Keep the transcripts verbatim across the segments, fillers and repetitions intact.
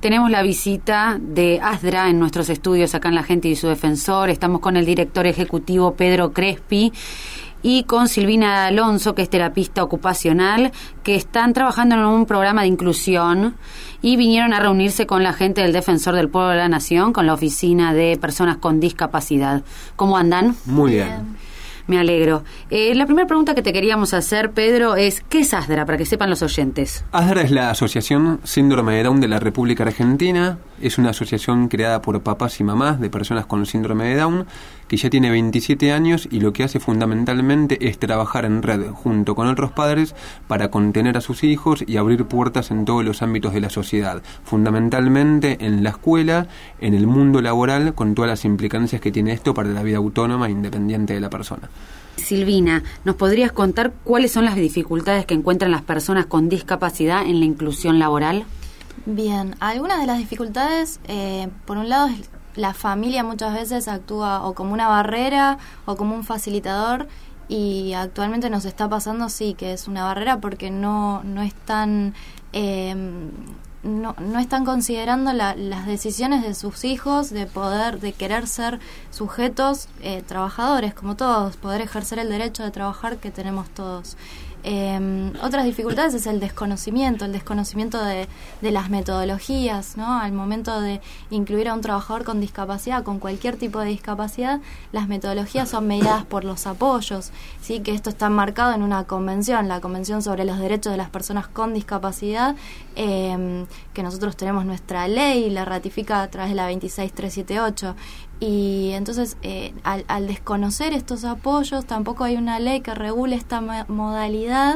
Tenemos la visita de ASDRA en nuestros estudios acá en La Gente y su Defensor. Estamos con el director ejecutivo Pedro Crespi y con Silvina Alonso, que es terapista ocupacional, que están trabajando en un programa de inclusión y vinieron a reunirse con la gente del Defensor del Pueblo de la Nación, con la Oficina de Personas con Discapacidad. ¿Cómo andan? Muy bien. Me alegro. Eh, la primera pregunta que te queríamos hacer, Pedro, es ¿qué es ASDRA? Para que sepan los oyentes. ASDRA es la Asociación Síndrome de Down de la República Argentina. Es una asociación creada por papás y mamás de personas con síndrome de Down, que ya tiene veintisiete años y lo que hace fundamentalmente es trabajar en red junto con otros padres para contener a sus hijos y abrir puertas en todos los ámbitos de la sociedad, fundamentalmente en la escuela, en el mundo laboral, con todas las implicancias que tiene esto para la vida autónoma e independiente de la persona. Silvina, ¿nos podrías contar cuáles son las dificultades que encuentran las personas con discapacidad en la inclusión laboral? Bien, algunas de las dificultades, eh, por un lado, es la familia muchas veces actúa o como una barrera o como un facilitador, y actualmente nos está pasando, sí, que es una barrera porque no, no están... Eh, No, no están considerando la, las decisiones de sus hijos de poder, de querer ser sujetos eh, trabajadores, como todos, poder ejercer el derecho de trabajar que tenemos todos. Eh, otras dificultades es el desconocimiento, el desconocimiento de, de las metodologías, ¿no? Al momento de incluir a un trabajador con discapacidad, con cualquier tipo de discapacidad, las metodologías son mediadas por los apoyos, sí, que esto está marcado en una convención, la Convención sobre los Derechos de las Personas con Discapacidad, eh, que nosotros tenemos nuestra ley, la ratifica a través de la veintiséis mil trescientos setenta y ocho. Y entonces, eh, al, al desconocer estos apoyos, tampoco hay una ley que regule esta mo- modalidad,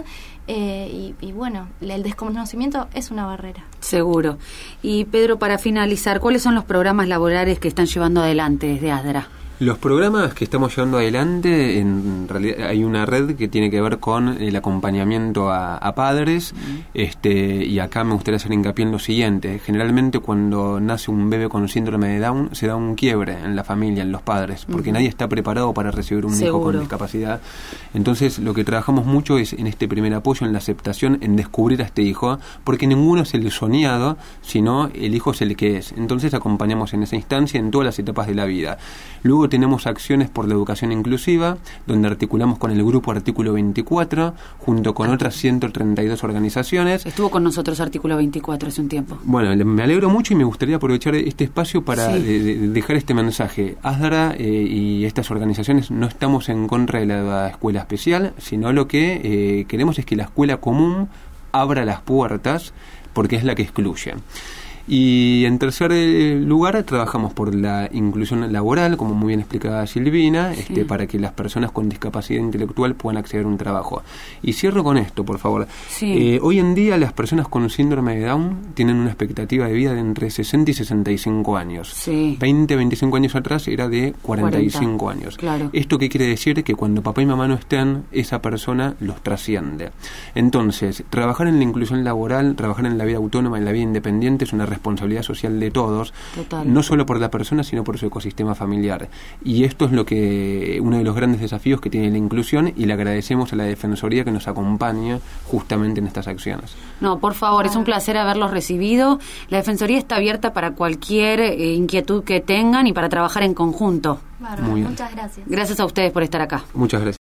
eh, y, y bueno, el desconocimiento es una barrera. Seguro. Y Pedro, para finalizar, ¿cuáles son los programas laborales que están llevando adelante desde ASDRA? Los programas que estamos llevando adelante, en realidad hay una red que tiene que ver con el acompañamiento a, a padres, uh-huh. este, y acá me gustaría hacer hincapié en lo siguiente. Generalmente cuando nace un bebé con síndrome de Down se da un quiebre en la familia, en los padres, porque uh-huh. nadie está preparado para recibir un Seguro. hijo con discapacidad. Entonces lo que trabajamos mucho es en este primer apoyo, en la aceptación, en descubrir a este hijo, porque ninguno es el soñado, sino el hijo es el que es. Entonces acompañamos en esa instancia en todas las etapas de la vida. Luego tenemos acciones por la educación inclusiva, donde articulamos con el grupo Artículo veinticuatro, junto con otras ciento treinta y dos organizaciones. Estuvo con nosotros Artículo veinticuatro hace un tiempo. Bueno, me alegro mucho y me gustaría aprovechar este espacio para sí. de, de dejar este mensaje. ASDRA eh, y estas organizaciones no estamos en contra de la escuela especial, sino lo que eh, queremos es que la escuela común abra las puertas, porque es la que excluye. Y en tercer lugar trabajamos por la inclusión laboral, como muy bien explicaba Silvina, sí. este, para que las personas con discapacidad intelectual puedan acceder a un trabajo. Y cierro con esto, por favor. Sí. Eh, hoy en día las personas con síndrome de Down tienen una expectativa de vida de entre sesenta y sesenta y cinco años. Sí. veinte, veinticinco años atrás era de cuarenta y cinco cuarenta. años. Claro. ¿Esto qué quiere decir? Que cuando papá y mamá no estén, esa persona los trasciende. Entonces, trabajar en la inclusión laboral, trabajar en la vida autónoma, en la vida independiente, es una responsabilidad social de todos, Total. no solo por la persona, sino por su ecosistema familiar. Y esto es lo que uno de los grandes desafíos que tiene la inclusión, y le agradecemos a la Defensoría que nos acompaña justamente en estas acciones. No, por favor, es un placer haberlos recibido. La Defensoría está abierta para cualquier eh, inquietud que tengan y para trabajar en conjunto. Bárbaro, muchas gracias. Gracias a ustedes por estar acá. Muchas gracias.